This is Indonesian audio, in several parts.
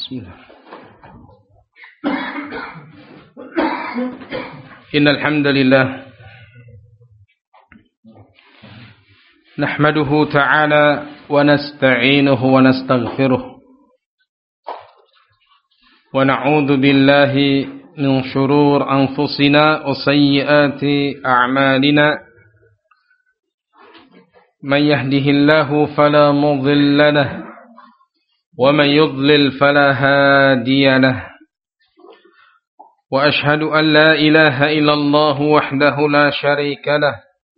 Bismillah. Innal hamdalillah nahmaduhu ta'ala wa nasta'inuhu wa nastaghfiruh wa na'udzu billahi min shurur anfusina wa sayyiati a'malina man yahdihillahu fala mudilla lahu wa man yudlil fala hadiya lahu وأشهد أن لا إله إلا الله وحده لا شريك له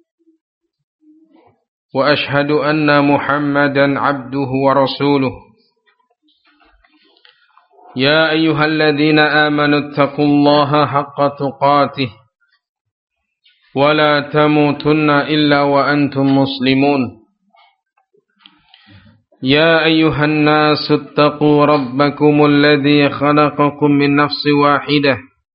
وأشهد أن محمدا عبده ورسوله يا أيها الذين آمنوا اتقوا الله حق تقاته ولا تموتن إلا وأنتم مسلمون يا أيها الناس اتقوا ربكم الذي خلقكم من نفس واحدة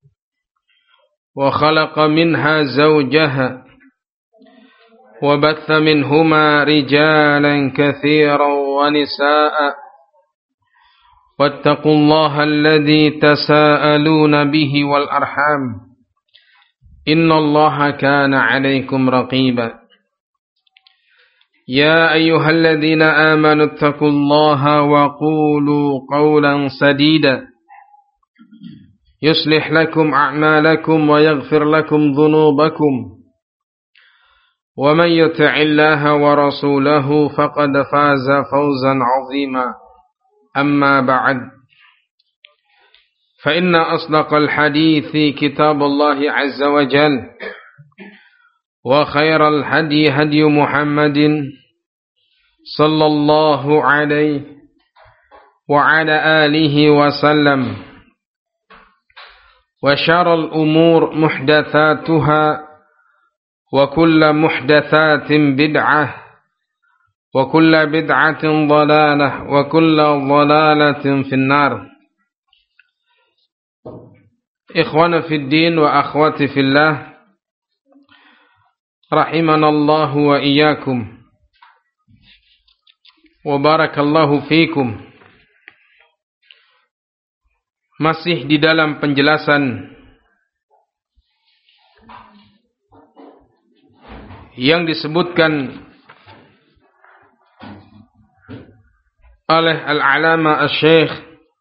وخلق منها زوجها وبث منهما رجالا كثيرا ونساء واتقوا الله الذي تساءلون به والأرحام إن الله كان عليكم رقيبا يا أيها الذين آمنوا اتقوا الله وقولوا قولا سديدا يصلح لكم أعمالكم ويغفر لكم ذنوبكم ومن يطع الله ورسوله فقد فاز فوزا عظيما أما بعد فإن أصدق الحديث كتاب الله عز وجل وخير الهدي هدي محمد صلى الله عليه وعلى آله وسلم وشر الأمور محدثاتها وكل محدثات بدعة وكل بدعة ضلالة وكل ضلالة في النار إخوانا في الدين وأخواتي في الله رحمنا الله وإياكم وبارك الله فيكم. Masih di dalam penjelasan yang disebutkan oleh Al-Alama Al-Syeikh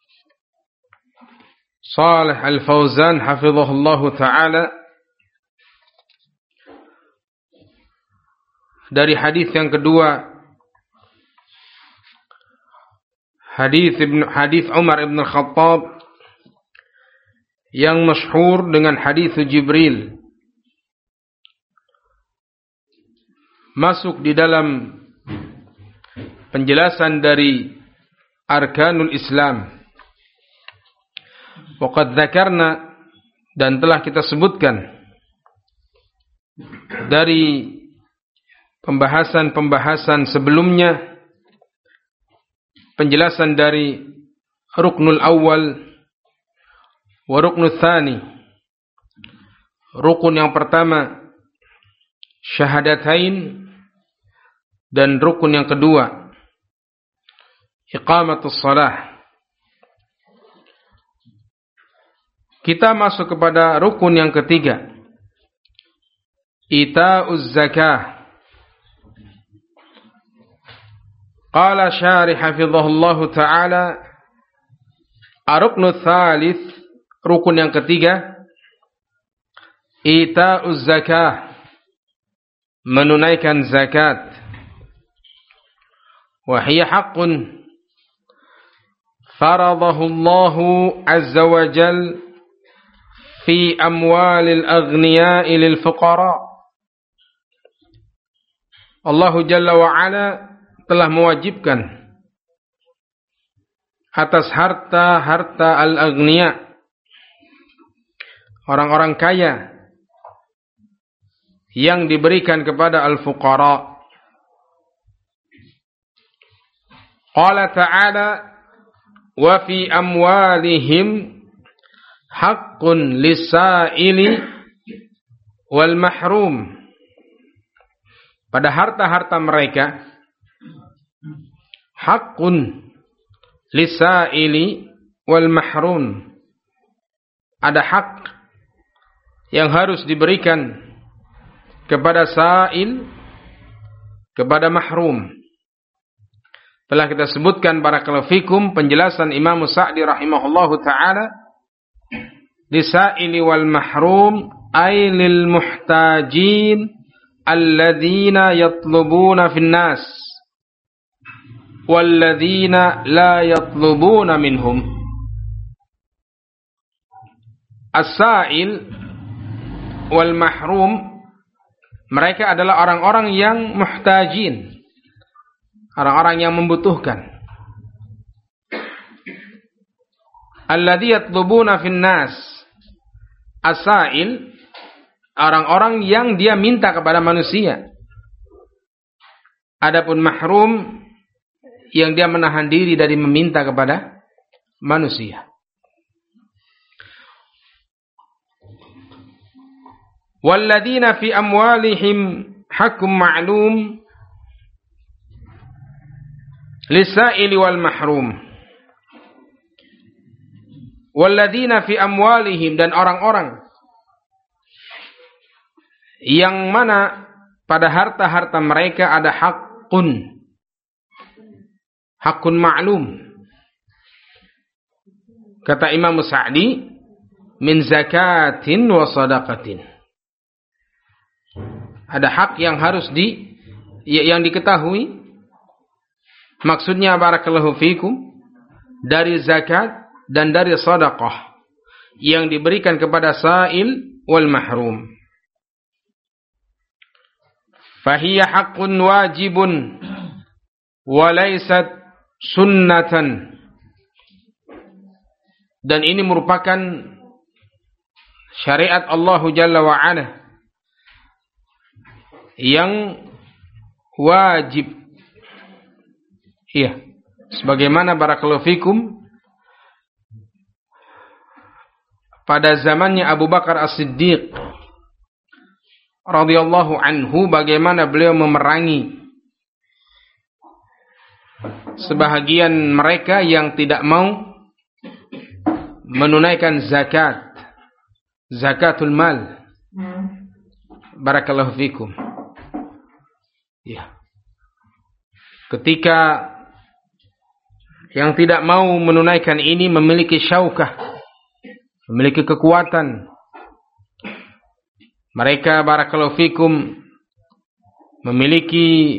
Shalih Al-Fauzan hafizahullahu ta'ala dari hadis yang kedua, hadis Umar ibn Khattab yang masyhur dengan hadis Jibril, masuk di dalam penjelasan dari arkanul Islam. Waqad dzakarna, dan telah kita sebutkan dari pembahasan-pembahasan sebelumnya, penjelasan dari ruknul awal wa ruknul tsani. Rukun yang pertama syahadatain, dan rukun yang kedua iqamatus shalah. Kita masuk kepada rukun yang ketiga, ita'uz zakah. Qala syarih hafizahullahu ta'ala, ar-ruknu tsalits, rukun yang ketiga, ita'uz zakah, menunaikan zakat. Wa hiya haqqun faradahu Allah azza wa jal fi amwalil aghniya'i lil fuqara. Allah jalla wa ala telah mewajibkan atas harta-harta al-aghniya, orang-orang kaya, yang diberikan kepada al-fuqara. Qala ta'ala, wa fi amwalihim haqqun lis-sa'ili wal mahrum. Pada harta-harta mereka, haqqun lis-sa'ili, wal mahrum. Ada hak yang harus diberikan kepada sa'il, kepada mahrum. Telah kita sebutkan barakallahu fikum penjelasan Imam Sa'di rahimahullahu ta'ala, lisa'ili wal mahrum ay lil muhtajin alladzina yatlubuna fin nas walladzina la yatlubuna minhum. As-sa'il wal mahrum, mereka adalah orang-orang yang muhtajin, orang-orang yang membutuhkan. Alladzi yatlubuna fin nas. As-sa'il, orang-orang yang dia minta kepada manusia. Adapun mahrum, yang dia menahan diri dari meminta kepada manusia. Walladzina fi amwalihim hakum ma'lum lisa'ili wal mahrum. Walladzina fi amwalihim, dan orang-orang yang mana pada harta-harta mereka ada hakun ma'lum. Kata Imam Sa'di, min zakatin wa sadaqatin. Ada hak yang harus yang diketahui. Maksudnya barakallahu fikum, dari zakat dan dari sedekah yang diberikan kepada sa'il wal mahrum. Fahiya haqqun wajibun wa laysat sunnatan. Dan ini merupakan syariat Allah Jalla wa Ala yang wajib. Iya, sebagaimana barakallahu fikum pada zamannya Abu Bakar As-Siddiq radhiyallahu anhu, bagaimana beliau memerangi sebahagian mereka yang tidak mau menunaikan zakatul mal. Barakallahu fikum. Ya. Ketika yang tidak mau menunaikan ini memiliki syaukah, memiliki kekuatan, mereka barakallahu fikum memiliki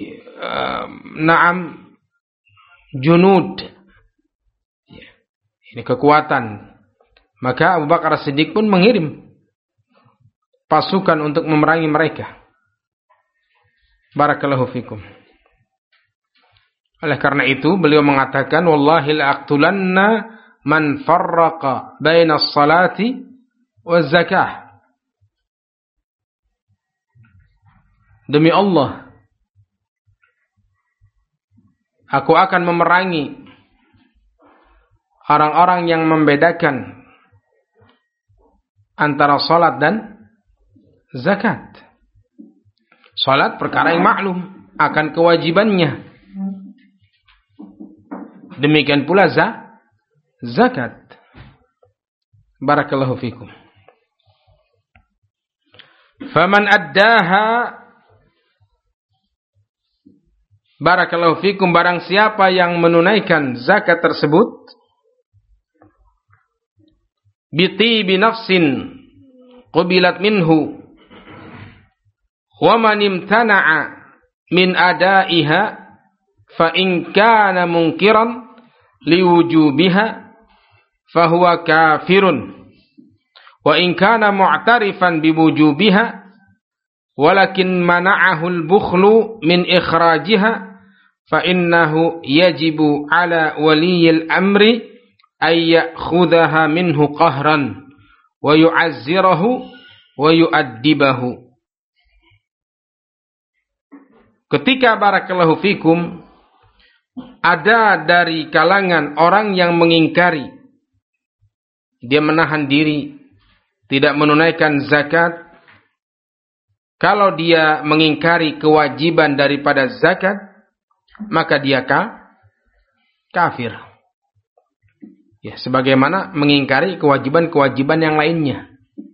junud, ya, ini kekuatan. Maka Abu Bakar As-Siddiq pun mengirim pasukan untuk memerangi mereka. Barakallahu fikum. Oleh karena itu beliau mengatakan, wallahi la'aqtulanna man farraqa baina as-salati waz zakah. Demi Allah, aku akan memerangi orang-orang yang membedakan antara salat dan zakat. Salat perkara yang maklum akan kewajibannya. Demikian pula zakat. Barakallahu fikum. Faman addaha, barakallahu fikum, barang siapa yang menunaikan zakat tersebut, bi nafsin qubilat minhu, wa man imtana'a min adaiha fa in kana munkiran liwujubiha fa huwa kafirun, wa in kana mu'tarifan biwujubiha walakin mana'ahu al-bukhlu min ikhrajiha fa innahu yajibu ala waliyil amri ay ya'khudhaha minhu qahran wa yu'azzirahu wa yu'addibahu. Ketika barakallahu fikum ada dari kalangan orang yang mengingkari, dia menahan diri tidak menunaikan zakat, kalau dia mengingkari kewajiban daripada zakat, maka dia kafir. Ya, sebagaimana mengingkari kewajiban-kewajiban yang lainnya.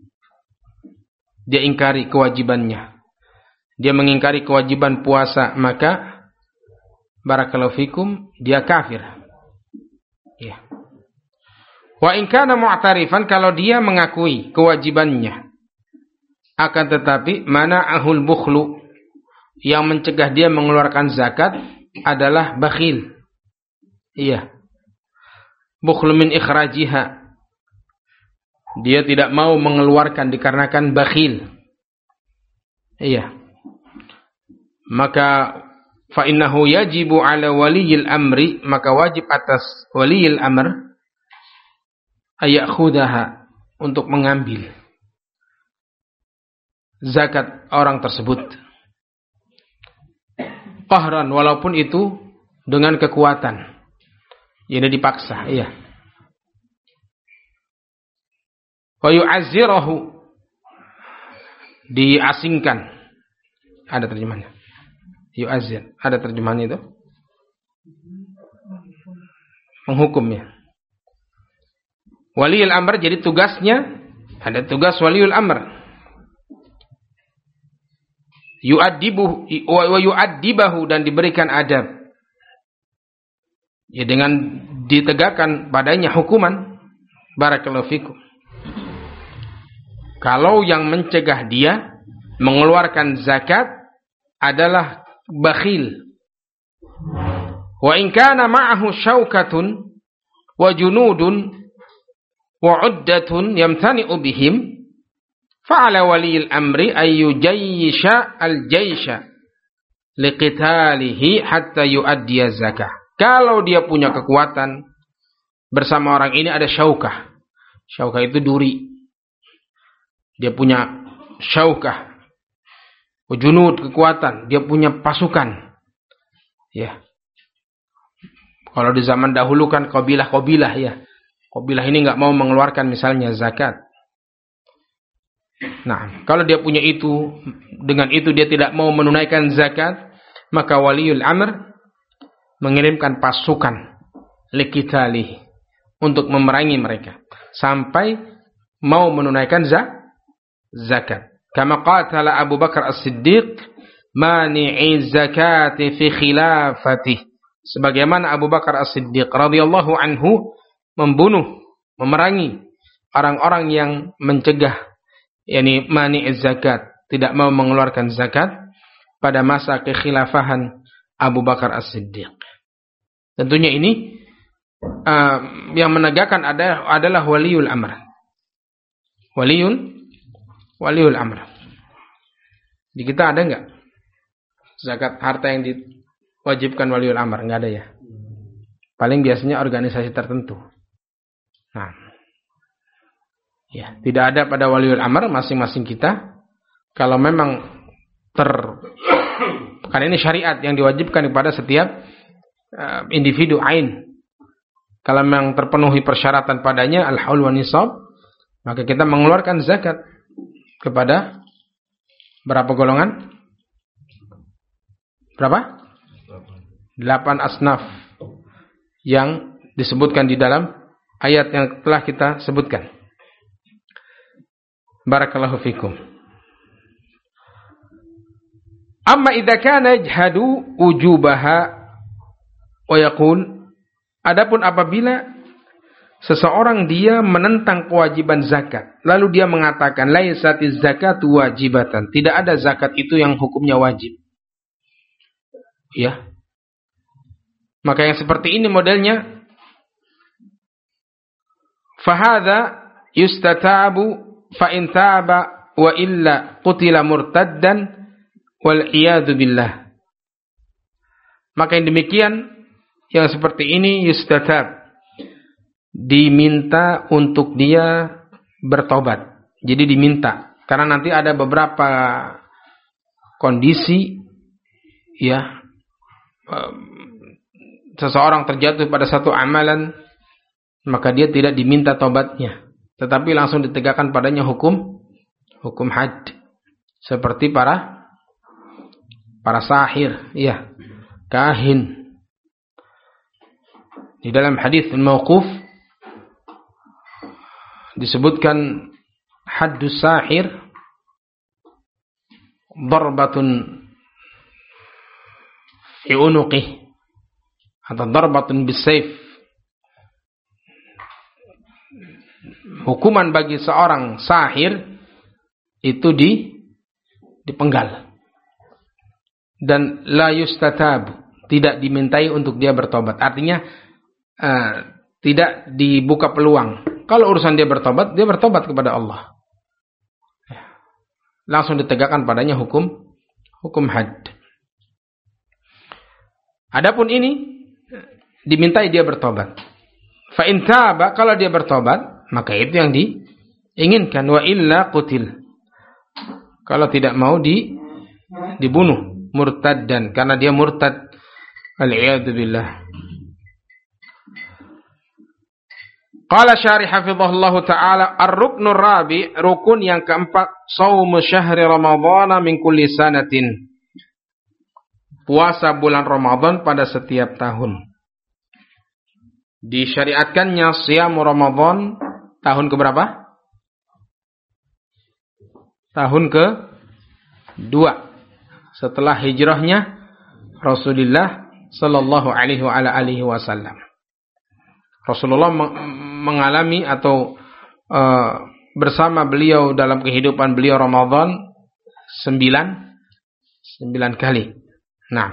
Dia ingkari kewajibannya. Dia mengingkari kewajiban puasa, maka barakallahu fikum, dia kafir. Ya. Wa in kana mu'tarifan, kalau dia mengakui kewajibannya, akan tetapi mana'ahul bukhlu, yang mencegah dia mengeluarkan zakat adalah bakhil. Iya. Bukhlu min ikhrajiha. Dia tidak mau mengeluarkan dikarenakan bakhil. Iya. Maka fa innahu yajibu ala waliyil amri, maka wajib atas waliyil amr ayakhudhaha, untuk mengambil zakat orang tersebut. Qahran, walaupun itu dengan kekuatan. Jadi dipaksa, iya. Wa yu'azzirahu, diasingkan. Ada terjemahannya. Yu'azzir, ada terjemahannya itu. Menghukumnya. Waliul amr, jadi tugasnya, ada tugas waliul amr. Yu'addibuhu wa yu'addibahu, dan diberikan adab. Ya, dengan ditegakkan padanya hukuman. Barakallahu fikum. Kalau yang mencegah dia mengeluarkan zakat adalah bakhil. Wa in kana ma'ahu syaukatun wa junudun wa uddatun yamtani'u bihim, fa'ala waliyil amri ayyujayyisha al-jaysha liqitalihi hatta yu'addiya zakah. Kalau dia punya kekuatan, bersama orang ini ada syaukah. Syaukah itu duri. Dia punya syaukah. Junud, kekuatan. Dia punya pasukan. Ya. Kalau di zaman dahulu kan qabilah-qabilah, ya. Qabilah ini enggak mau mengeluarkan misalnya zakat. Nah, kalau dia punya itu, dengan itu dia tidak mau menunaikan zakat, maka waliul amr mengirimkan pasukan liqitali, untuk memerangi mereka sampai mau menunaikan zakat. Kama qatala Abu Bakar As-Siddiq mani'i zakati fi khilafati. Sebagaimana Abu Bakar As-Siddiq radhiyallahu anhu membunuh, memerangi orang-orang yang mencegah, yakni mani'i zakat, tidak mau mengeluarkan zakat pada masa kekhilafahan Abu Bakar As-Siddiq. Tentunya ini yang menegakkan adalah waliul amr. Waliul amr. Di kita ada enggak zakat harta yang diwajibkan waliul amr? Enggak ada, ya. Paling biasanya organisasi tertentu. Nah, ya, tidak ada pada waliul amr. Masing-masing kita, kalau memang karena ini syariat yang diwajibkan kepada setiap individu ain. Kalau memang terpenuhi persyaratan padanya al-haul wa nisab, maka kita mengeluarkan zakat kepada berapa golongan? Berapa? 8 asnaf yang disebutkan di dalam ayat yang telah kita sebutkan. Barakallahu fikum. Amma idza kana yajhadu wujubaha wa yaqul, adapun apabila seseorang dia menentang kewajiban zakat, lalu dia mengatakan laisatiz zakatu wajibatan, tidak ada zakat itu yang hukumnya wajib. Ya. Maka yang seperti ini modelnya, fahadha yustatabu fa in taba wa illa qutila murtaddan wal iyadu billah. Maka yang demikian, yang seperti ini yustatab, diminta untuk dia bertobat. Jadi diminta, karena nanti ada beberapa kondisi, ya, seseorang terjatuh pada satu amalan, maka dia tidak diminta tobatnya, tetapi langsung ditegakkan padanya hukum had, seperti para sahir, ya, kahin. Di dalam hadis mauquf disebutkan haddus sahir darbatun fi unuqih atau darbatun bisayf. Hukuman bagi seorang sahir itu dipenggal. Dan la yustatab, tidak dimintai untuk dia bertobat. Artinya tidak dibuka peluang. Kalau urusan dia bertobat kepada Allah. Langsung ditegakkan padanya hukum had. Adapun ini dimintai dia bertobat. Fa in taba, kalau dia bertobat, maka itu yang diinginkan. Wa illa qutil. Kalau tidak mau dibunuh murtaddan, karena dia murtad. Al-'iyadu billah. Qala syarih hafizahullah ta'ala, ar-ruknur rabi', rukun yang keempat, shaumu syahri ramadhana min kulli sanatin. Puasa bulan Ramadan pada setiap tahun. Disyariatkannya siyamu Ramadan tahun keberapa? Tahun ke-2 setelah hijrahnya Rasulullah sallallahu alaihi wa ala alihi wasallam. Rasulullah mengalami atau bersama beliau dalam kehidupan beliau Ramadan 9 kali. Nah.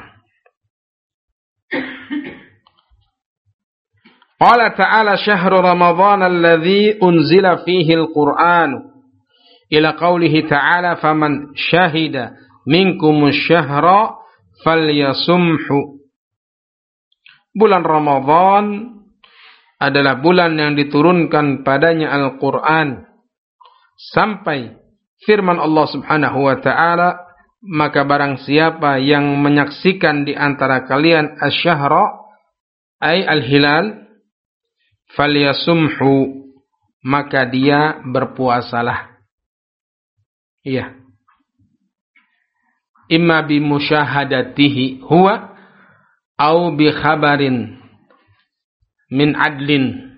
Qala ta'ala syahrul ramadhan alladhi unzila fihi al-Qur'an ila qawlihi ta'ala faman syahida minkumus syahra falyasumhu. Bulan Ramadan adalah bulan yang diturunkan padanya Al-Quran sampai firman Allah Subhanahu wa ta'ala, maka barang siapa yang menyaksikan di antara kalian asy-syahra ay al-hilal falyasumhu, maka dia berpuasalah. Iya. Imma bi musyahadatihi huwa au bi khabarin min adlin,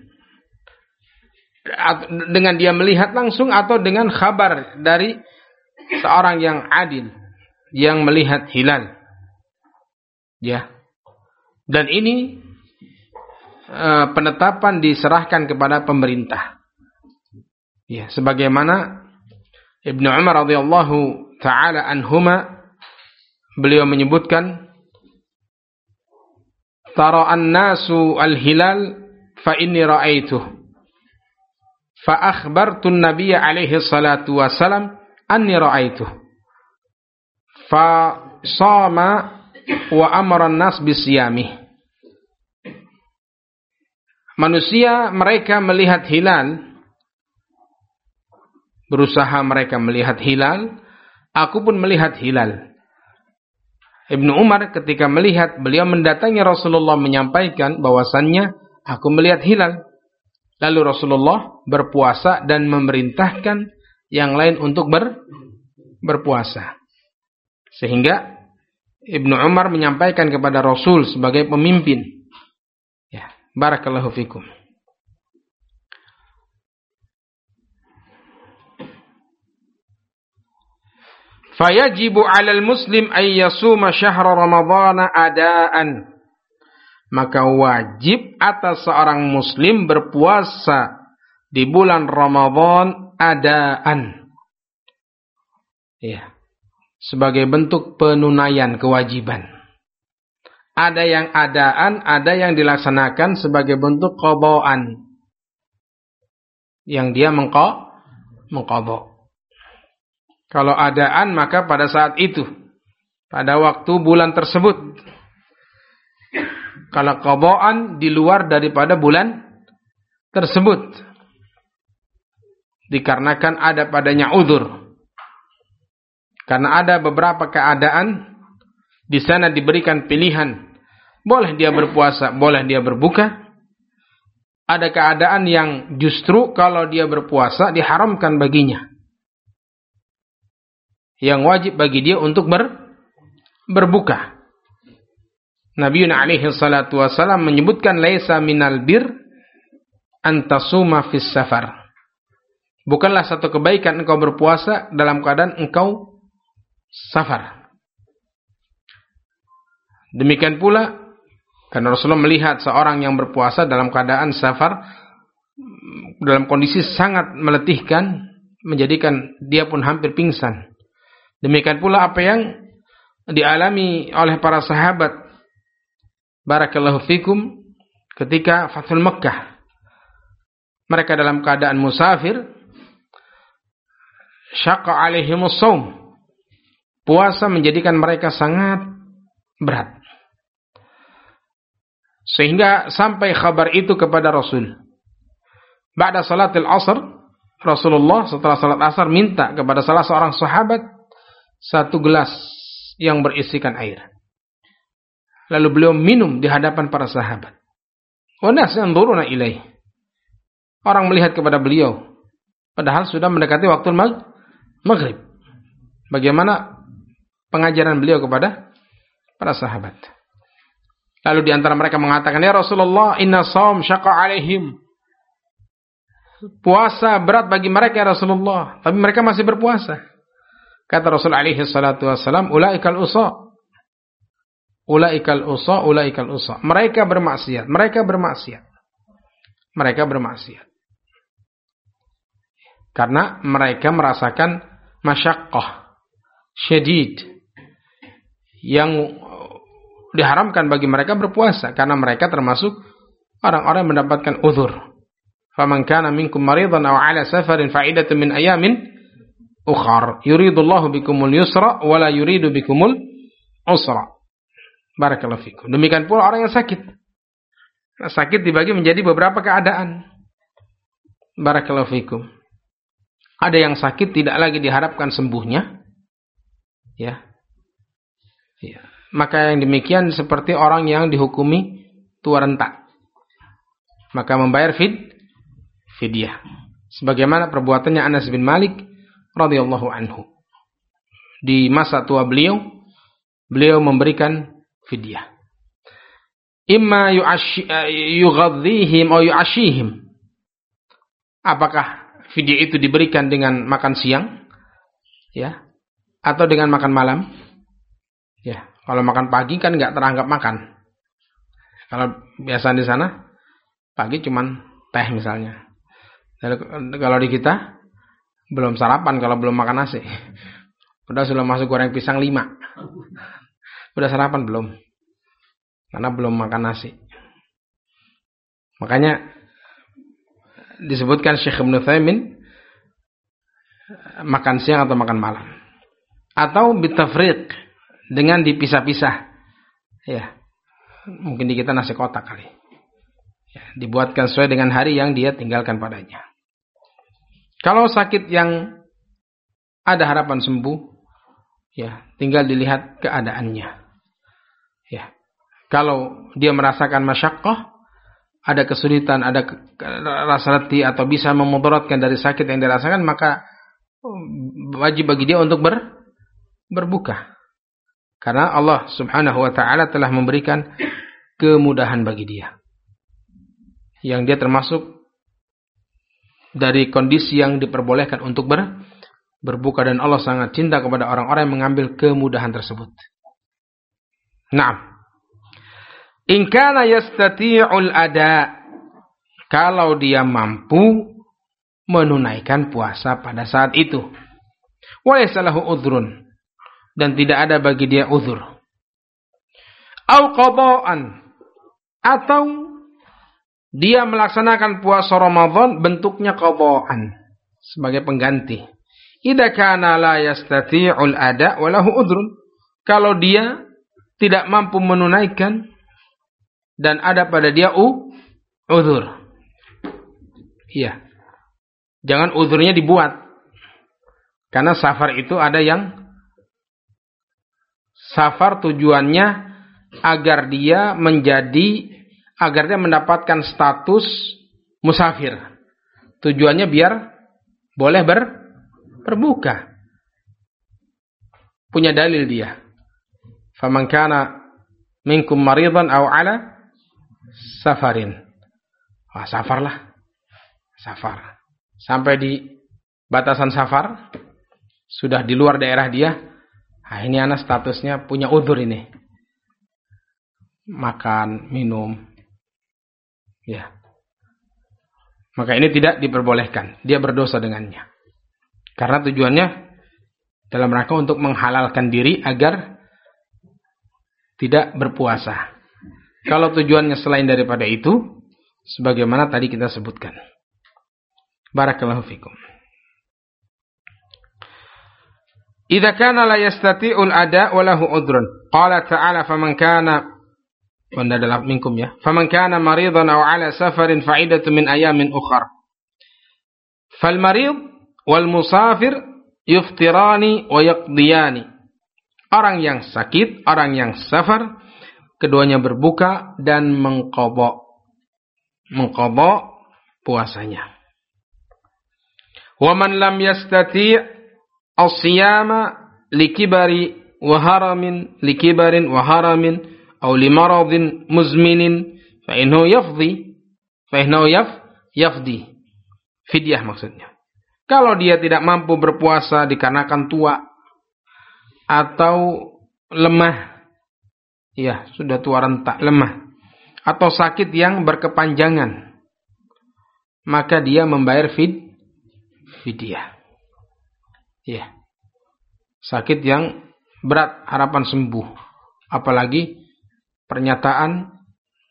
dengan dia melihat langsung atau dengan khabar dari seorang yang adil yang melihat hilal. Ya. Dan ini penetapan diserahkan kepada pemerintah. Ya, sebagaimana Ibnu Umar radhiyallahu taala anhuma, beliau menyebutkan, tara an-nasu al-hilal fa inni ra'aituh fa akhbartu an-nabiy alaihi salatu wasalam anni ra'aituh fa shama wa amara an-nas bisiyamih. Manusia mereka melihat hilal, berusaha mereka melihat hilal, aku pun melihat hilal. Ibnu Umar ketika melihat, beliau mendatangi Rasulullah menyampaikan bahwasannya aku melihat hilal. Lalu Rasulullah berpuasa dan memerintahkan yang lain untuk berpuasa. Sehingga Ibnu Umar menyampaikan kepada Rasul sebagai pemimpin. Ya, barakallahu fikum. Fayajibu 'alal muslim ay yasuma syahra ramadhana adaan. Maka wajib atas seorang muslim berpuasa di bulan Ramadan adaan. Ya. Sebagai bentuk penunaian kewajiban. Ada yang adaan, ada yang dilaksanakan sebagai bentuk qadaan. Yang dia mengqadha. Kalau adaan maka pada saat itu, pada waktu bulan tersebut. Kalau qadaan di luar daripada bulan tersebut, dikarenakan ada padanya uzur. Karena ada beberapa keadaan di sana diberikan pilihan, boleh dia berpuasa, boleh dia berbuka. Ada keadaan yang justru kalau dia berpuasa diharamkan baginya. Yang wajib bagi dia untuk berbuka. Nabi alaihi salatu wasallam menyebutkan laisa minal bir antasuma fis safar. Bukanlah satu kebaikan engkau berpuasa dalam keadaan engkau safar. Demikian pula karena Rasulullah melihat seorang yang berpuasa dalam keadaan safar dalam kondisi sangat meletihkan, menjadikan dia pun hampir pingsan. Demikian pula apa yang dialami oleh para sahabat barakallahu fikum ketika Fathul Makkah. Mereka dalam keadaan musafir, syaqqa alaihimus shaum. Puasa menjadikan mereka sangat berat. Sehingga sampai kabar itu kepada Rasul. Ba'da salatil asr, Rasulullah setelah salat asar minta kepada salah seorang sahabat satu gelas yang berisikan air. Lalu beliau minum di hadapan para sahabat. Wa nas yanzuruna ilaih. Orang melihat kepada beliau. Padahal sudah mendekati waktu maghrib. Bagaimana pengajaran beliau kepada para sahabat. Lalu di antara mereka mengatakan, "Ya Rasulullah, inna shaum syaqqa alaihim." Puasa berat bagi mereka ya Rasulullah, tapi mereka masih berpuasa. Kata Rasul alaihi salatu wassalam, "Ulaikal usa." Ulaikal usa, ulaikal usa. Mereka bermaksiat, mereka bermaksiat. Mereka bermaksiat. Karena mereka merasakan masyaqqah syadid yang diharamkan bagi mereka berpuasa karena mereka termasuk orang-orang yang mendapatkan uzur. Faman kana minkum maridan aw ala safarin fa'idatun min ayamin ukhar. Yuridullahu bikumul yusra wa la yuridu bikumul usra. Barakallahu fikum. Demikian pula orang yang sakit. Sakit dibagi menjadi beberapa keadaan. Barakallahu fikum. Ada yang sakit tidak lagi diharapkan sembuhnya. Ya. Ya. Maka yang demikian seperti orang yang dihukumi tua renta. Maka membayar fidyah. Sebagaimana perbuatannya Anas bin Malik radhiyallahu anhu. Di masa tua beliau memberikan fidyah. Imma yughadhihim atau yu'ashihim. Apakah fidyah itu diberikan dengan makan siang? Ya. Atau dengan makan malam? Ya. Kalau makan pagi kan nggak teranggap makan. Kalau biasa di sana pagi cuman teh misalnya. Kalau di kita belum sarapan kalau belum makan nasi. Udah sudah masuk goreng pisang 5. Udah sarapan belum? Karena belum makan nasi. Makanya disebutkan Syekh Ibnu Utsaimin makan siang atau makan malam. Atau bitafriq dengan dipisah-pisah. Ya. Mungkin di kita nasi kotak kali. Ya, dibuatkan sesuai dengan hari yang dia tinggalkan padanya. Kalau sakit yang ada harapan sembuh, ya, tinggal dilihat keadaannya. Ya. Kalau dia merasakan masyaqqah, ada kesulitan, ada rasa letih atau bisa memudaratkan dari sakit yang dirasakan, maka wajib bagi dia untuk berbuka. Karena Allah Subhanahu wa taala telah memberikan kemudahan bagi dia. Yang dia termasuk dari kondisi yang diperbolehkan untuk berbuka, dan Allah sangat cinta kepada orang-orang yang mengambil kemudahan tersebut. Naam. In kana yastati'ul ada, kalau dia mampu menunaikan puasa pada saat itu. Wa laysa lahu udhrun, dan tidak ada bagi dia uzur. Au qada'an, atau dia melaksanakan puasa Ramadan bentuknya qada'an, sebagai pengganti. Idza kana la yastati'ul ada wa lahu udhrun, kalau dia tidak mampu menunaikan dan ada pada dia uzur. Iya. Jangan uzurnya dibuat. Karena safar itu ada yang safar tujuannya agar dia mendapatkan status musafir. Tujuannya biar boleh berbuka. Punya dalil dia. Faman kana minkum maridan aw ala safarin. Safarlah. Safar. Sampai di batasan safar, sudah di luar daerah dia, nah ini anak statusnya punya udzur ini. Makan, minum. Ya. Maka ini tidak diperbolehkan. Dia berdosa dengannya. Karena tujuannya dalam rangka untuk menghalalkan diri agar tidak berpuasa. Kalau tujuannya selain daripada itu, sebagaimana tadi kita sebutkan. Barakallahu fikum. Idza kana la yastati'ul ada wa lahu udhrun. Qala ta'ala faman kana wanda dalam minkum ya. Faman kana maridan aw ala safarin fa'idatu min ayamin ukhra. Fal marid wal musafir yuftirani wa yaqdiyani. Orang yang sakit, orang yang safar, keduanya berbuka dan mengqadha puasanya. Wa man lam yastati' as-siyama likibarin wa haramin aw limaradin muzminin fa innahu yafdi fidyah maksudnya. Kalau dia tidak mampu berpuasa dikarenakan tua atau lemah, ya sudah tua rentak, lemah, atau sakit yang berkepanjangan, maka dia membayar fidyah. Ya. Sakit yang berat, harapan sembuh. Apalagi pernyataan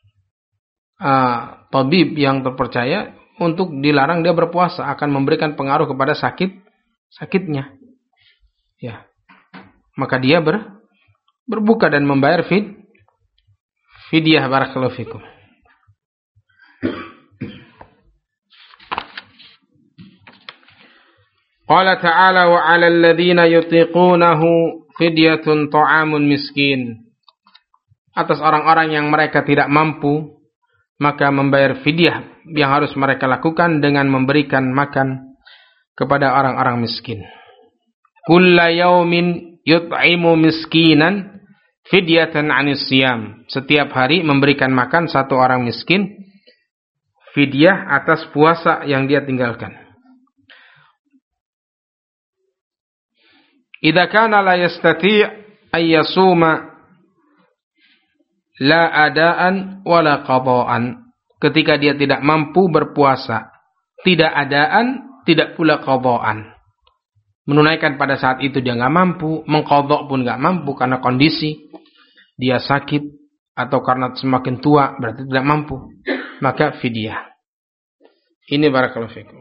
tabib yang terpercaya untuk dilarang dia berpuasa akan memberikan pengaruh kepada sakitnya. Ya. Maka dia berbuka dan membayar fidyah. Barakallahu fikum. Qala ta'ala wa 'alal ladzina yutiqunahu fidyatun ta'amun miskin. Atas orang-orang yang mereka tidak mampu, maka membayar fidyah yang harus mereka lakukan dengan memberikan makan kepada orang-orang miskin. Kulla yaumin yut'imu miskinan fidyatan 'anis siyam. Setiap hari memberikan makan satu orang miskin fidyah atas puasa yang dia tinggalkan. Idza kana la yastati' ay yasuma la adaan wala qadaan. Ketika dia tidak mampu berpuasa, tidak adaan, tidak pula qadaan. Menunaikan pada saat itu dia enggak mampu, mengqadha pun enggak mampu karena kondisi dia sakit atau karena semakin tua berarti tidak mampu, maka fidyah. Ini barakallahu fikum.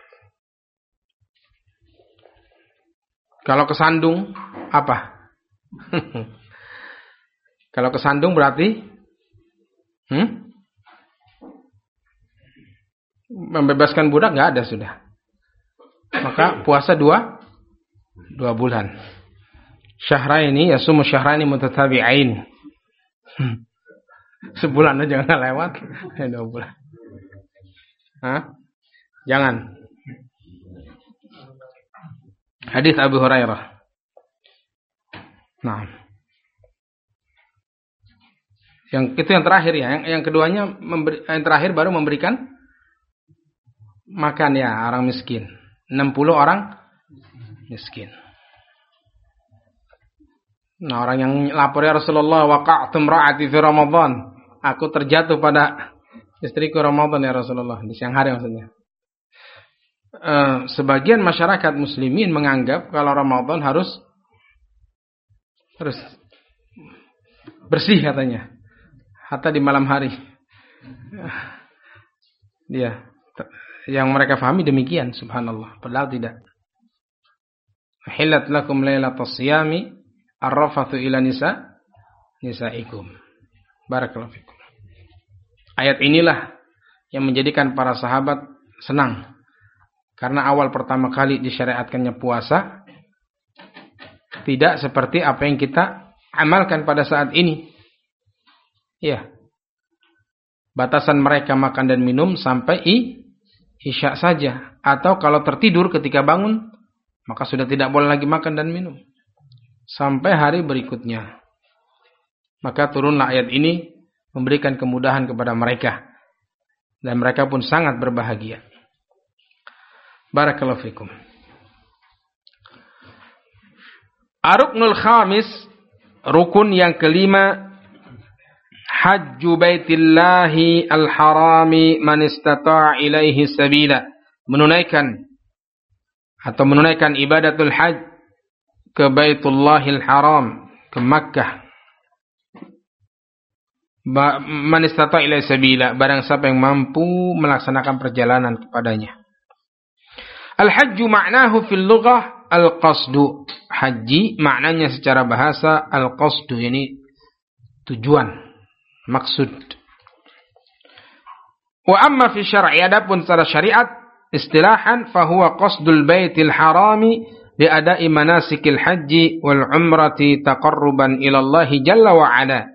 Kalau kesandung, apa? Kalau kesandung berarti membebaskan budak nggak ada sudah. Maka puasa dua bulan. Syahraini yasumu syahraini mutatabi'ain. Sebulan aja nggak lewat. 2 bulan. Jangan. Hadis Abu Hurairah. Nah. Itu yang terakhir ya. Yang keduanya yang terakhir baru memberikan makan ya orang miskin. 60 orang miskin. Nah, orang yang lapor ya Rasulullah, waqa'tu imra'ati fi Ramadan. Aku terjatuh pada istriku Ramadan ya Rasulullah, di siang hari maksudnya. Sebagian masyarakat muslimin menganggap kalau Ramadan harus bersih katanya, hatta di malam hari. Dia yang mereka pahami demikian, subhanallah, padahal tidak. Hillat lakum lailatas siyami arrafathu ila nisaikum. Barakallahu fikum. Ayat inilah yang menjadikan para sahabat senang. Karena awal pertama kali disyariatkannya puasa tidak seperti apa yang kita amalkan pada saat ini. Ya. Batasan mereka makan dan minum sampai isya saja. Atau kalau tertidur ketika bangun, maka sudah tidak boleh lagi makan dan minum. Sampai hari berikutnya. Maka turunlah ayat ini memberikan kemudahan kepada mereka. Dan mereka pun sangat berbahagia. Barakallahu fikum. Ar-ruknul khamis, rukun yang kelima, hajju baitillahi al-harami man istata'a ilaihi sabila. Menunaikan ibadatul hajj ke Baitullahil Haram, ke Makkah. Man istata'a ilaihi sabila, barang siapa yang mampu melaksanakan perjalanan kepadanya. Al-hajju ma'nahu fil lughah al-qasdu. Haji maknanya secara bahasa al-qasdu, yakni tujuan, maksud. Wa amma fi syar'i, adapun secara syariat istilahan, fahuwa qasdul baitil harami bi ada'i manasikil haji wal umrati taqarruban ila Allah jalla wa ala.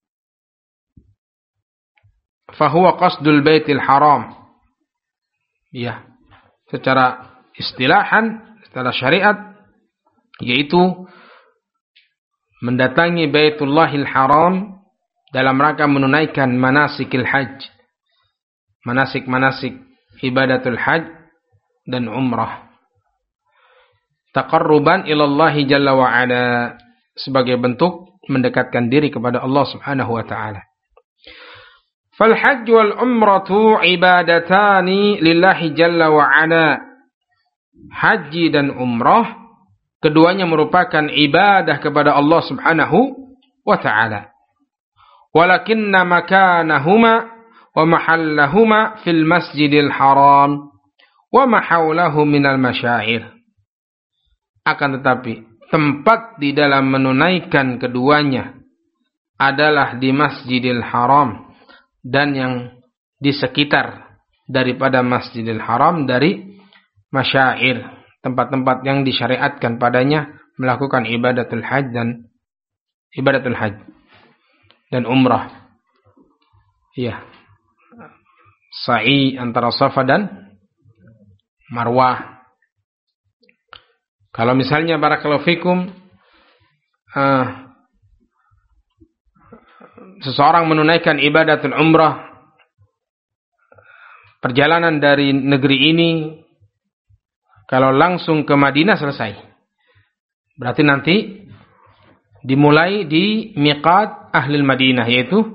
Fahuwa qasdul baitil haram. Ya, secara istilahan, secara syariat, yaitu mendatangi Baitullahil Haram dalam rangka menunaikan manasikil hajj, manasik-manasik ibadatul hajj dan umrah, taqarruban ilallahi jalla wa ala, sebagai bentuk mendekatkan diri kepada Allah subhanahu wa ta'ala. Fal hajj wal umratu ibadatani lillahi jalla wa ala. Haji dan umrah keduanya merupakan ibadah kepada Allah subhanahu wa ta'ala. Walakinna makanahuma wa mahallahuma fil masjidil haram wa mahawlahu minal masyair. Akan tetapi tempat di dalam menunaikan keduanya adalah di Masjidil Haram dan yang di sekitar daripada Masjidil Haram dari masyair, tempat-tempat yang disyariatkan padanya melakukan ibadatul hajj dan umrah. Ya. Sa'i antara Safa dan Marwah. Kalau misalnya barakallahu fikum seseorang menunaikan ibadatul umrah, perjalanan dari negeri ini, kalau langsung ke Madinah selesai. Berarti nanti dimulai di miqat ahlil Madinah, yaitu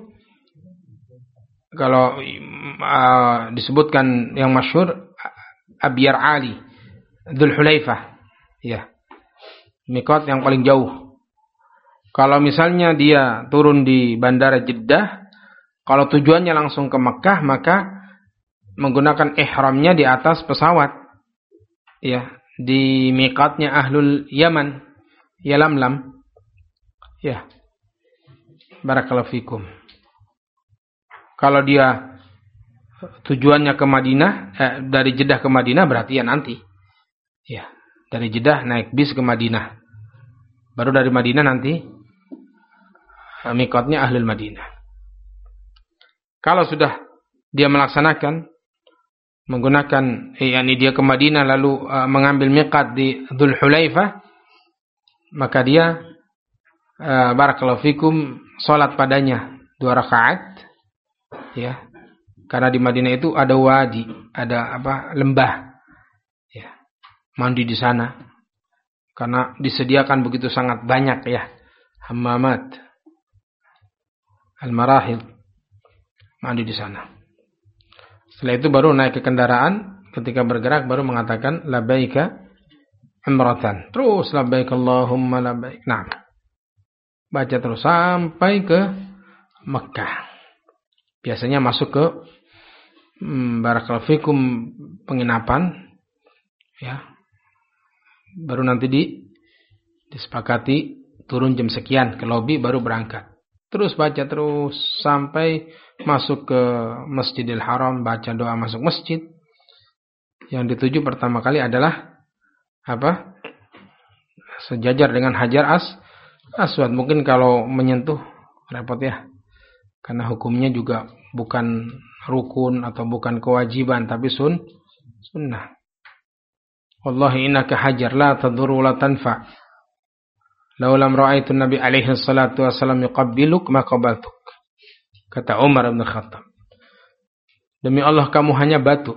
kalau disebutkan yang masyhur Abyar Ali, Dzul Hulaifah. Ya. Miqat yang paling jauh. Kalau misalnya dia turun di Bandara Jeddah, kalau tujuannya langsung ke Mekah, maka menggunakan ihramnya di atas pesawat. Ya, di miqatnya Ahlul Yaman, Yalamlam. Ya. Barakallahu fikum. Kalau dia tujuannya ke Madinah, dari Jeddah ke Madinah, berarti ya nanti. Ya, dari Jeddah naik bis ke Madinah. Baru dari Madinah nanti miqatnya Ahlul Madinah. Kalau sudah dia melaksanakan menggunakan dia ke Madinah lalu mengambil miqat di Dzul Hulaifah, maka dia barakallahu fikum salat padanya 2 rakaat, ya. Karena di Madinah itu ada wadi, ada lembah. Ya. Mandi di sana. Karena disediakan begitu sangat banyak ya hammamat, al-marahil, mandi di sana. Setelah itu baru naik ke kendaraan, ketika bergerak baru mengatakan labbaika umratan. Terus labbaik Allahumma labbaik. Nah, baca terus sampai ke Mekah. Biasanya masuk ke barakallahu fikum penginapan, ya. Baru nanti disepakati turun jam sekian ke lobi baru berangkat. Terus baca terus sampai masuk ke Masjidil Haram, baca doa masuk masjid. Yang dituju pertama kali adalah sejajar dengan Hajar Aswad. Mungkin kalau menyentuh repot ya. Karena hukumnya juga bukan rukun atau bukan kewajiban, tapi sunnah. Wallahi innaka hajar la tadur wa la tanfa. Law lam ra'aitu Nabi alaihi salatu wasallam yuqabbiluk ma qabaltuk. Kata Umar bin Khattab. Demi Allah, kamu hanya batu.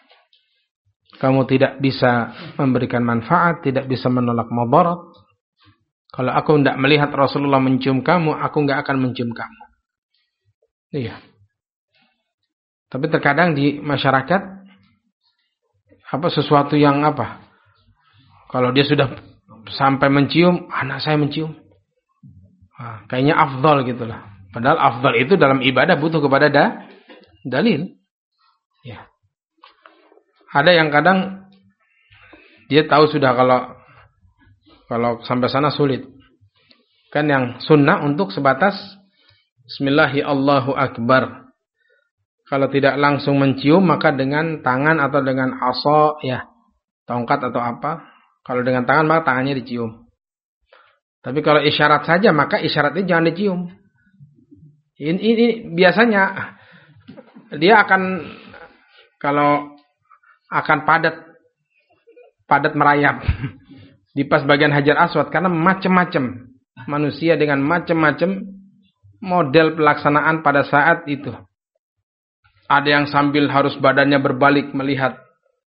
Kamu tidak bisa memberikan manfaat, tidak bisa menolak mudarat. Kalau aku tidak melihat Rasulullah mencium kamu, aku nggak akan mencium kamu. Iya. Tapi terkadang di masyarakat sesuatu yang kalau dia sudah sampai mencium, anak saya mencium, kayaknya afdal gitulah. Padahal afdal itu dalam ibadah butuh kepada dalil. Ya. Ada yang kadang dia tahu sudah kalau sampai sana sulit. Kan yang sunnah untuk sebatas Bismillahi Allahu Akbar. Kalau tidak langsung mencium, maka dengan tangan atau dengan asa, tongkat atau apa. Kalau dengan tangan, maka tangannya dicium. Tapi kalau isyarat saja, maka isyaratnya jangan dicium. Ini biasanya dia kalau akan padat merayap di pas bagian Hajar Aswad, karena macam-macam manusia dengan macam-macam model pelaksanaan pada saat itu. Ada yang sambil harus badannya berbalik melihat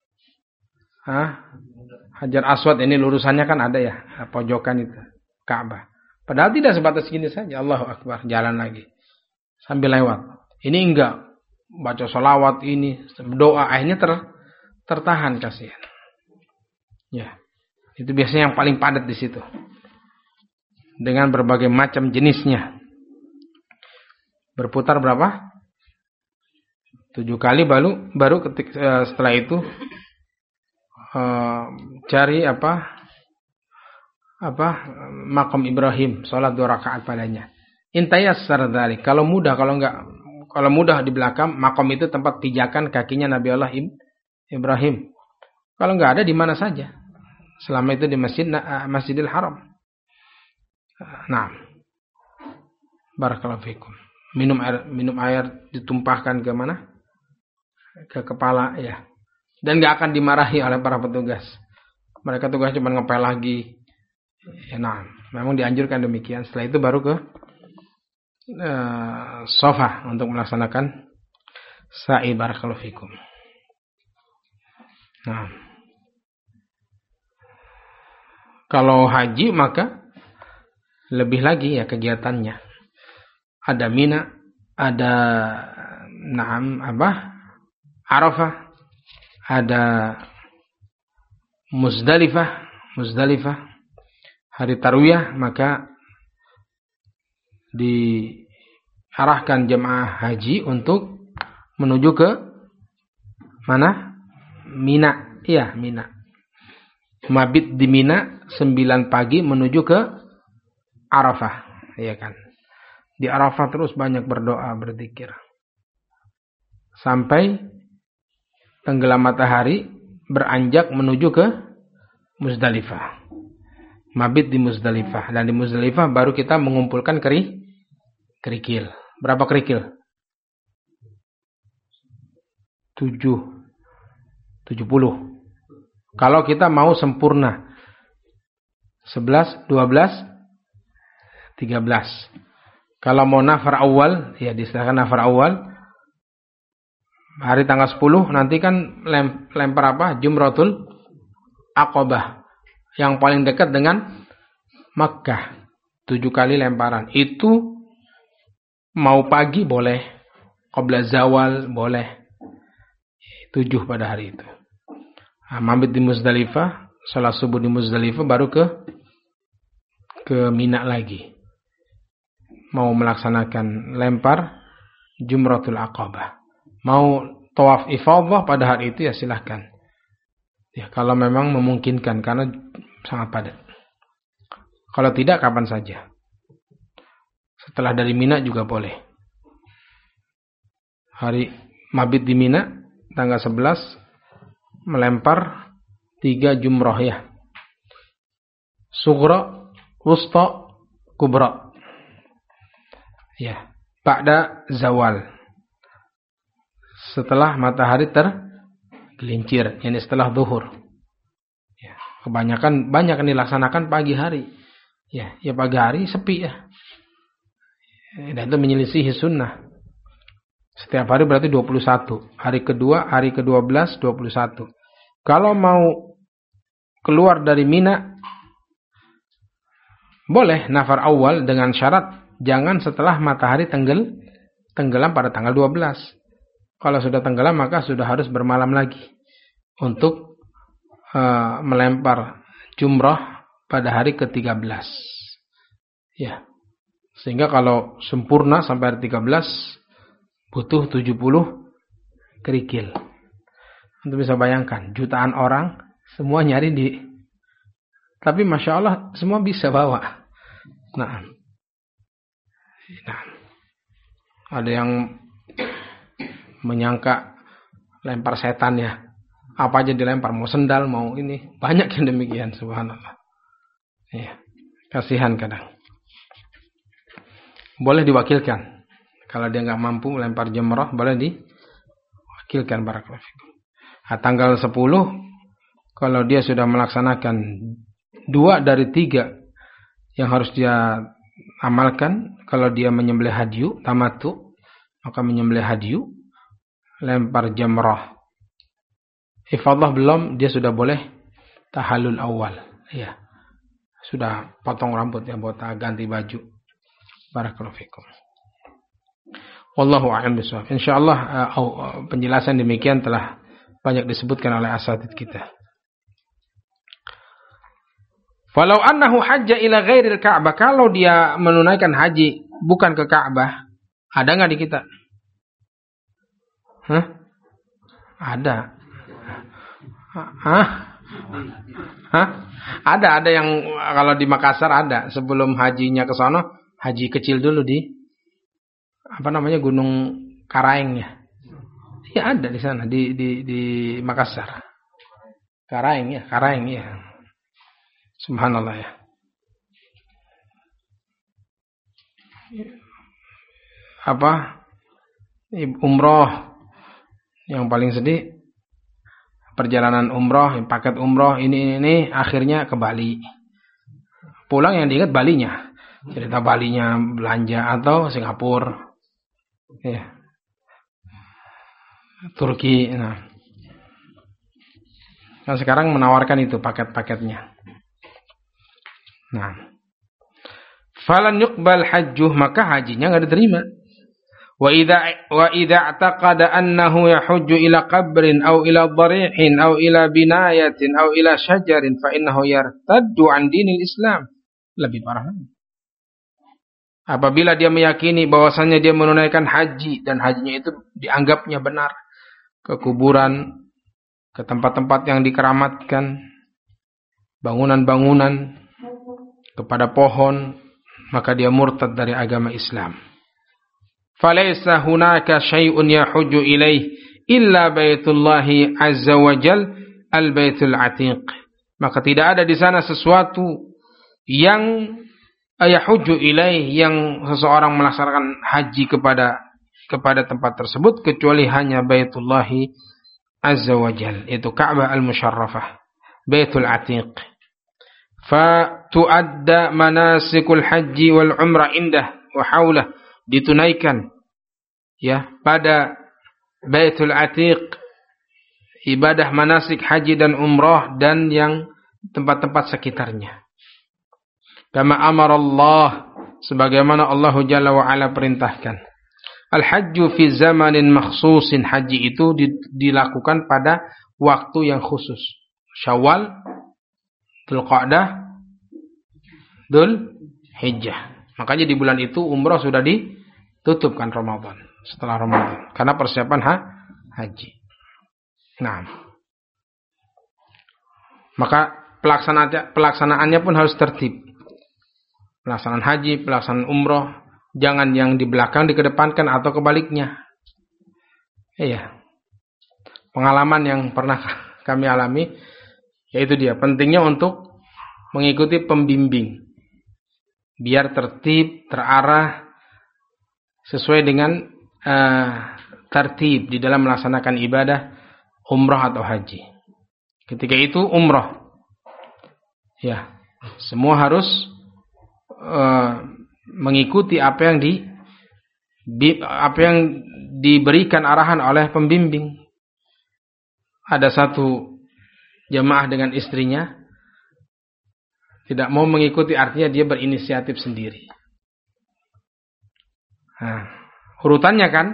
Hajar Aswad, ini lurusannya kan ada ya, pojokan itu Ka'bah. Padahal tidak sebatas gini saja, Allahu Akbar, jalan lagi sambil lewat. Ini enggak, baca sholawat ini, doa, akhirnya tertahan, kasihan. Ya, itu biasanya yang paling padat di situ, dengan berbagai macam jenisnya. Berputar berapa? 7 kali baru setelah itu cari maqam Ibrahim, salat 2 rakaat padanya. Intayassar dzalik. Kalau mudah di belakang maqam itu tempat pijakan kakinya Nabi Allah Ibrahim. Kalau enggak ada di mana saja. Selama itu di Masjidil Haram. Nah. Barakallahu fikum. Minum air ditumpahkan ke mana? Ke kepala, ya. Dan enggak akan dimarahi oleh para petugas. Mereka tugas cuma ngepel lagi. Ya, nah, memang dianjurkan demikian. Setelah itu baru ke sofa untuk melaksanakan sa'i. Barakallahu fikum. Nah, kalau haji maka lebih lagi ya kegiatannya. Ada Mina, ada Arafah, ada Muzdalifah, hari Tarwiyah, maka diarahkan jemaah haji untuk menuju ke mana? Mina. Iya, Mina. Mabit di Mina 9 pagi menuju ke Arafah, iya kan? Di Arafah terus banyak berdoa, berzikir. Sampai tenggelam matahari beranjak menuju ke Muzdalifah. Mabit di Muzdalifah. Dan di Muzdalifah baru kita mengumpulkan kerikil. Berapa kerikil? 70. Kalau kita mau sempurna 11, 12, 13. Kalau mau nafar awal, ya disediakan nafar awal. Hari tanggal 10 nanti kan lempar Jumratul Aqabah. Yang paling dekat dengan Makkah. 7 kali lemparan. Itu mau pagi boleh. Qabla zawal boleh. 7 pada hari itu. Mabit di Muzdalifah, salat subuh di Muzdalifah, baru ke Mina lagi. Mau melaksanakan lempar Jumratul Aqabah. Mau tawaf ifadah pada hari itu ya silahkan. Ya, kalau memang memungkinkan karena sangat padat. Kalau tidak kapan saja. Setelah dari Mina juga boleh. Hari mabit di Mina tanggal 11 melempar 3 jumrah ya. Sughra, wusta, kubra. Ya, ba'da zawal. Setelah matahari tergelincir, ini setelah zuhur. Ya, kebanyakan banyak yang dilaksanakan pagi hari. Ya pagi hari sepi ya. Dan itu menyelisihi sunnah. Setiap hari berarti 21. Hari kedua, hari ke-12, 21. Kalau mau keluar dari Mina Boleh nafar awal dengan syarat jangan setelah matahari tenggelam pada tanggal 12. Kalau sudah tenggelam maka sudah harus bermalam lagi untuk melempar jumrah pada hari ke-13. Ya. Sehingga kalau sempurna sampai hari 13 butuh 70 kerikil. Untuk bisa bayangkan jutaan orang semua nyari tapi Masya Allah semua bisa bawa. Nah. Ada yang menyangka lempar setan ya. Apa aja dilempar, mau sendal, mau ini. Banyak yang demikian, subhanallah. Ya, kasihan kadang. Boleh diwakilkan. Kalau dia nggak mampu melempar jamrah, boleh diwakilkan barakallahu fikum. Tanggal 10, kalau dia sudah melaksanakan 2 dari 3 yang harus dia amalkan, kalau dia menyembelih hadyu, tamattu, maka menyembelih hadyu, lempar jamrah. Ifadah belum, dia sudah boleh tahallul awal. Ya. Sudah potong rambut ya, botak, ganti baju. Barakallahu fikum. Wallahu a'lam bishawab. Insyaallah penjelasan demikian telah banyak disebutkan oleh asatidz kita. Walau annahu hajja ila ghairil Ka'bah, kalau dia menunaikan haji bukan ke Ka'bah, ada enggak di kita? Ada. Ada yang kalau di Makassar ada, sebelum hajinya ke sono, haji kecil dulu di Gunung Karaeng ya. Ya ada di sana di Makassar. Karaeng ya. Subhanallah ya. Umroh yang paling sedih, perjalanan umroh, paket umroh ini akhirnya ke Bali. Pulang yang diingat Balinya. Cerita Balinya belanja atau Singapura. Ya. Turki. Nah. Nah, sekarang menawarkan itu paket-paketnya. Nah. Falan yuqbal hajjuh, maka hajinya enggak diterima. Wa idza i'taqada annahu yahujju ila qabrin aw ila dharihin aw ila binayatin aw ila syajarin fa innahu yartaddu an dinil Islam. Lebih parah lagi. Apabila dia meyakini bahwasannya dia menunaikan haji dan hajinya itu dianggapnya benar, ke kuburan, ke tempat-tempat yang dikeramatkan, bangunan-bangunan, kepada pohon, maka dia murtad dari agama Islam. Falaysa hunaka syai'un yahujju ilaih illa baitullahi azza wa jal al-baitul atiq. Maka tidak ada di sana sesuatu yang yahujju ilaih, yang seseorang melaksanakan haji kepada tempat tersebut kecuali hanya baitullahi azza wa jal, itu Ka'bah al-Musyarrafah, baitul atiq. Fa tuadda manasikul haji wal umrah indah wa haulah, ditunaikan ya pada Baitul Atiq ibadah manasik haji dan umrah dan yang tempat-tempat sekitarnya. Kama amara Allah, sebagaimana Allah Jalla wa Ala perintahkan. Al-hajju fi zamanin makhsusin, haji itu dilakukan pada waktu yang khusus. Syawal, Dzulqa'dah, Dzulhijjah. Makanya di bulan itu umrah sudah ditutupkan Ramadan, setelah Ramadan, karena persiapan haji. Nah, maka pelaksanaannya pun harus tertib. Pelaksanaan haji, pelaksanaan umrah, jangan yang di belakang dikedepankan atau kebaliknya. Iya. Pengalaman yang pernah kami alami, yaitu dia pentingnya untuk mengikuti pembimbing, biar tertib, terarah, sesuai dengan tertib di dalam melaksanakan ibadah umrah atau haji. Ketika itu umrah, ya, semua harus mengikuti apa yang diberikan arahan oleh pembimbing. Ada satu jamaah dengan istrinya Tidak mau mengikuti artinya dia berinisiatif sendiri. Nah, urutannya kan?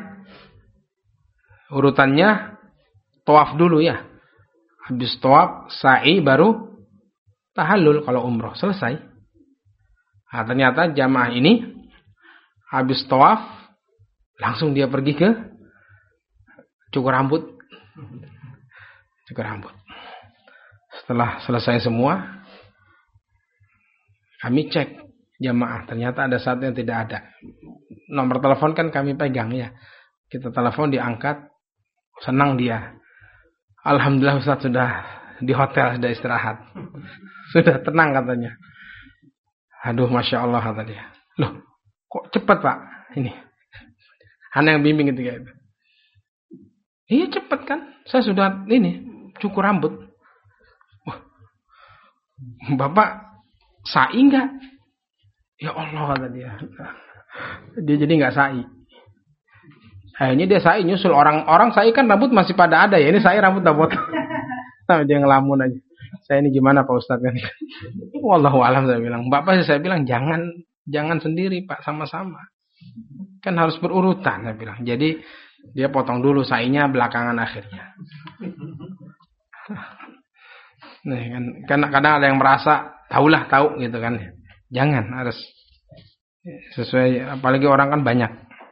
Urutannya tawaf dulu ya. Habis tawaf, sa'i baru tahallul kalau umroh. Selesai. Nah, ternyata jamaah ini habis tawaf langsung dia pergi ke cukur rambut. Cukur rambut. Setelah selesai semua, kami cek jamaah, ternyata ada satu yang tidak ada. Nomor telepon kan kami pegang ya. Kita telepon, diangkat, senang dia. Alhamdulillah Ustaz sudah di hotel, sudah istirahat. Sudah tenang katanya. Aduh, Masya Allah kata dia. Loh, kok cepat Pak? Ini. Ana yang bimbing ketika itu. Iya cepat kan? Saya sudah cukur rambut. Wah, Bapak sa'i enggak? Ya Allah kata dia. Dia jadi enggak sa'i. Akhirnya dia sa'i nyusul orang sa'i kan rambut masih pada ada ya. Ini sa'i rambut udah potong. Nah, dia ngelamun aja. Saya ini gimana Pak Ustadz kan? Wallahu a'lam saya bilang. Bapak saya bilang jangan sendiri Pak, sama-sama. Kan harus berurutan saya bilang. Jadi dia potong dulu sa'inya belakangan akhirnya. Nah, kan kadang ada yang merasa tahu gitu kan. Jangan, harus sesuai, apalagi orang kan banyak.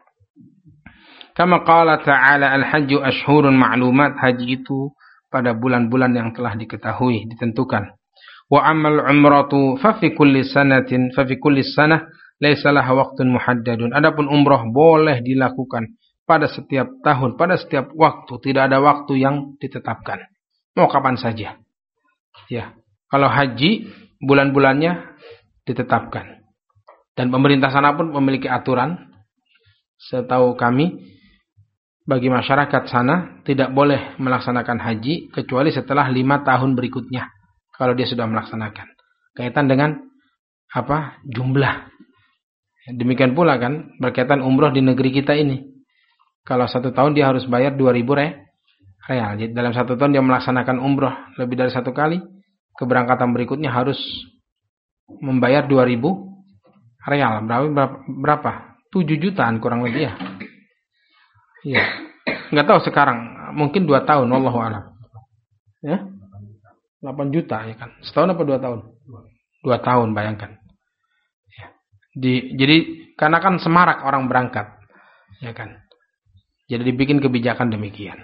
Kama qala ta'ala al-hajju ashhurun ma'lumat, haji itu pada bulan-bulan yang telah diketahui, ditentukan. Wa amal umratu fa fi kulli sanah laisa laha waqtun muhaddadun. Adapun umrah boleh dilakukan pada setiap tahun, pada setiap waktu, tidak ada waktu yang ditetapkan. Mau kapan saja. Ya. Kalau haji bulan-bulannya ditetapkan. Dan pemerintah sana pun memiliki aturan. Setahu kami, bagi masyarakat sana tidak boleh melaksanakan haji kecuali setelah 5 tahun berikutnya. Kalau dia sudah melaksanakan. Kaitan dengan jumlah. Demikian pula kan berkaitan umroh di negeri kita ini. Kalau 1 tahun dia harus bayar 2.000 real. Jadi dalam 1 tahun dia melaksanakan umroh lebih dari 1 kali. Keberangkatan berikutnya harus membayar 2.000 real. Berapa? 7 jutaan kurang lebih ya. Iya. Enggak tahu sekarang, mungkin 2 tahun, wallahu a'lam. Ya? 8 juta ya kan. Setahun apa 2 tahun? 2 tahun bayangkan. Ya. Jadi karena kan semarak orang berangkat. Ya kan. Jadi dibikin kebijakan demikian.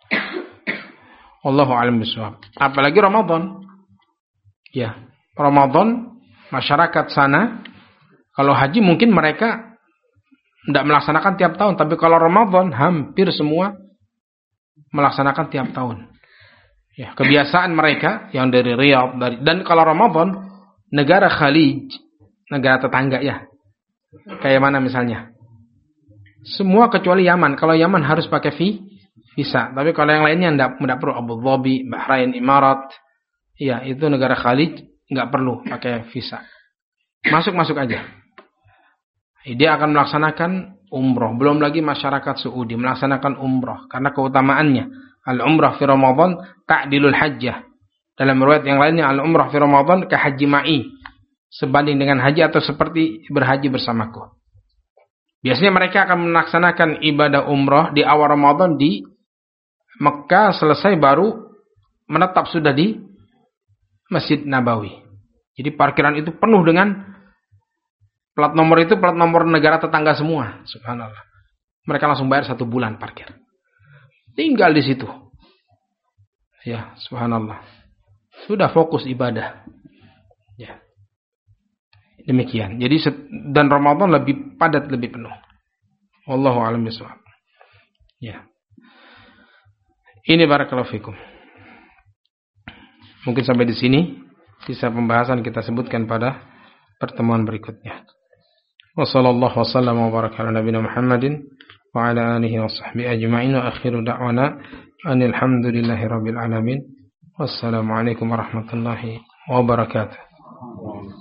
Wallahu a'lam bishawab. Apalagi Ramadan. Ya, Ramadan masyarakat sana kalau haji mungkin mereka tidak melaksanakan tiap tahun, tapi kalau Ramadan hampir semua melaksanakan tiap tahun. Ya, kebiasaan mereka yang dari Riyadh dan kalau Ramadan negara Khalij, negara tetangga ya. Kayak mana misalnya? Semua kecuali Yaman. Kalau Yaman harus pakai visa, tapi kalau yang lainnya tidak perlu. Abu Dhabi, Bahrain, Emirat, ya itu negara Khalij nggak perlu pakai visa. Masuk aja. Dia akan melaksanakan umroh. Belum lagi masyarakat Saudi melaksanakan umroh karena keutamaannya. Al-umrah fi Ramadan ta'dilul hajjah. Dalam riwayat yang lainnya al-umrah fi Ramadan ka haji ma'i. Sebanding dengan haji atau seperti berhaji bersamaku. Biasanya mereka akan melaksanakan ibadah umroh di awal Ramadan di Mekah, selesai baru menetap sudah di Masjid Nabawi. Jadi parkiran itu penuh dengan plat nomor negara tetangga semua. Subhanallah. Mereka langsung bayar 1 bulan parkir. Tinggal di situ. Ya, subhanallah. Sudah fokus ibadah. Ya. Demikian. Jadi dan Ramadan lebih padat, lebih penuh. Wallahu a'lam bishawab. Ya. Ini barakallahu fikum. Mungkin sampai di sini sisa pembahasan kita sebutkan pada pertemuan berikutnya. Wassallallahu wasallam wa baraka ala nabiyina Muhammadin wa ala alihi wa sahbihi ajma'in wa akhiru da'wana anil hamdulillahi rabbil alamin. Wassalamu alaikum warahmatullahi wabarakatuh.